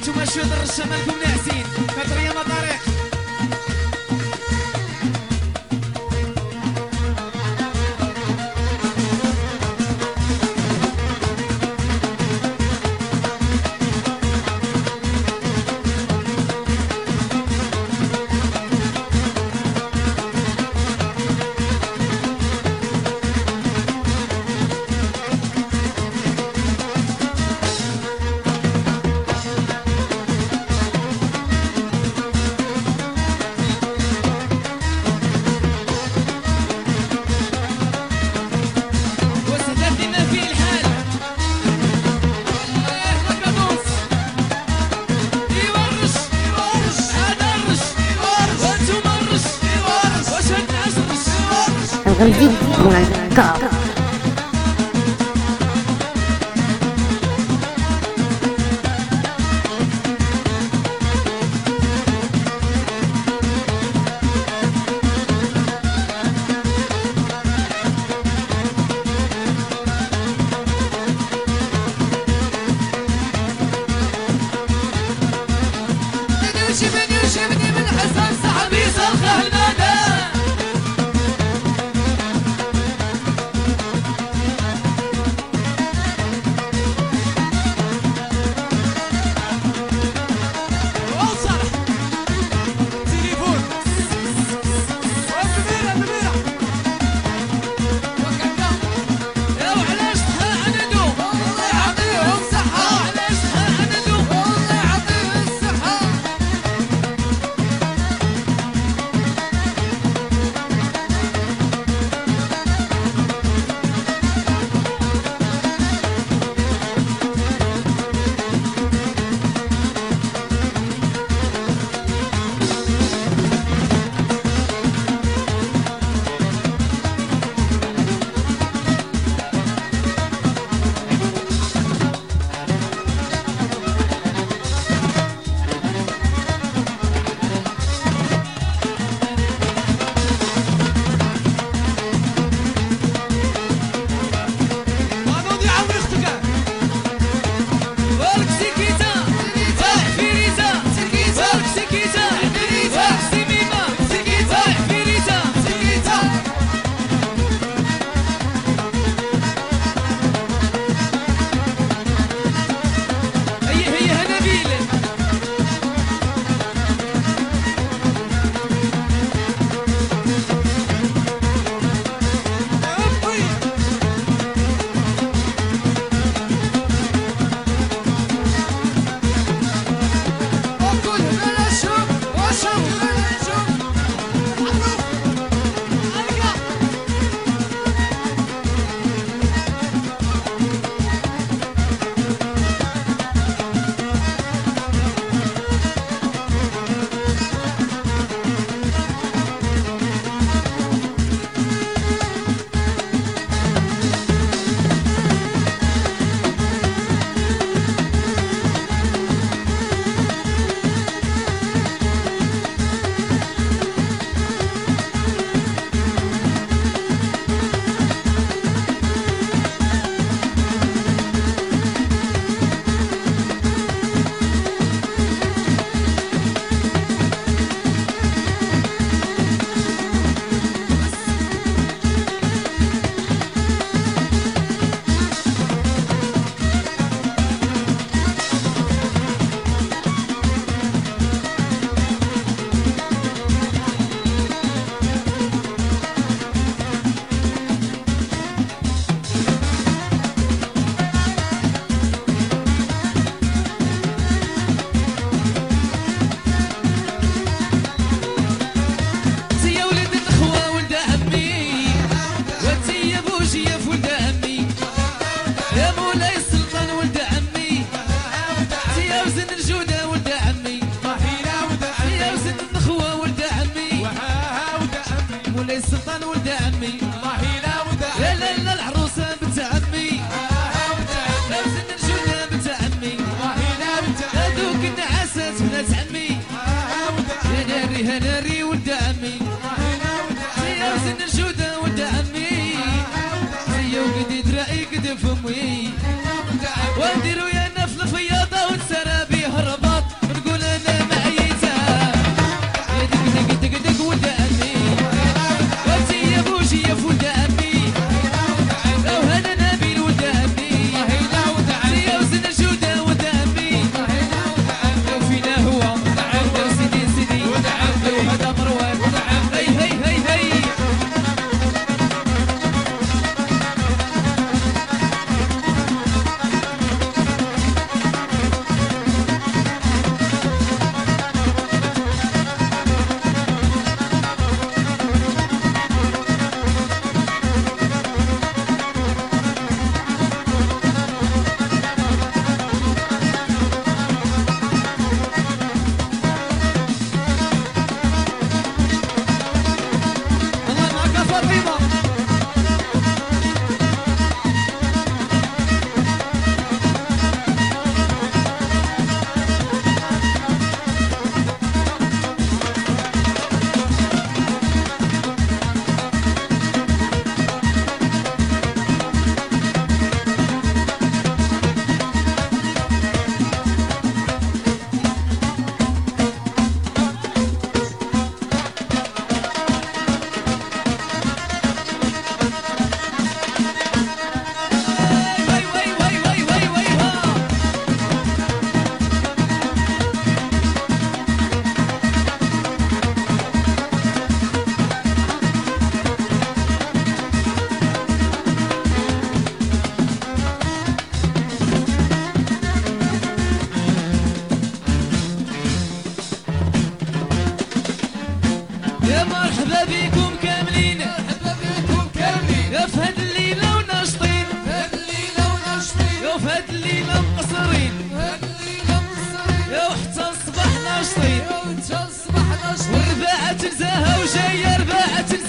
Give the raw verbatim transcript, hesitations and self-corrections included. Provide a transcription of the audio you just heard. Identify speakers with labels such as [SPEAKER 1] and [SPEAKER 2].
[SPEAKER 1] انتوما شويه الرشه مالكم ناعسين كتريا ما طريق
[SPEAKER 2] غمزي معكر
[SPEAKER 1] شبني من حسن صاحبي صرخه المدى السلطان ولد عمي الله لا ولد لا لا لا العروسه بنت عمي لابس النجوله بنت عمي الله لا ولد هذوك النعاسات بنات عمي يا ناري يا ناري ولد عمي لابس النجوله ولد عمي هيا وقدي دراعي قد فمي ونديرو يا نفل الفياضه ونسرى بيه الرباط مرحبا بكم كاملين
[SPEAKER 3] مرحبا بكم كاملين
[SPEAKER 1] يا في هاد الليلة وناشطين
[SPEAKER 3] هاد الليلة وناشطين
[SPEAKER 1] يا في هاد الليلة مقصرين
[SPEAKER 3] هاد الليلة مقصرين
[SPEAKER 1] يا وحتى الصباح ناشطين
[SPEAKER 3] وانت الصباح ناشطين
[SPEAKER 1] والرباعة تنزاها وجاية رباعة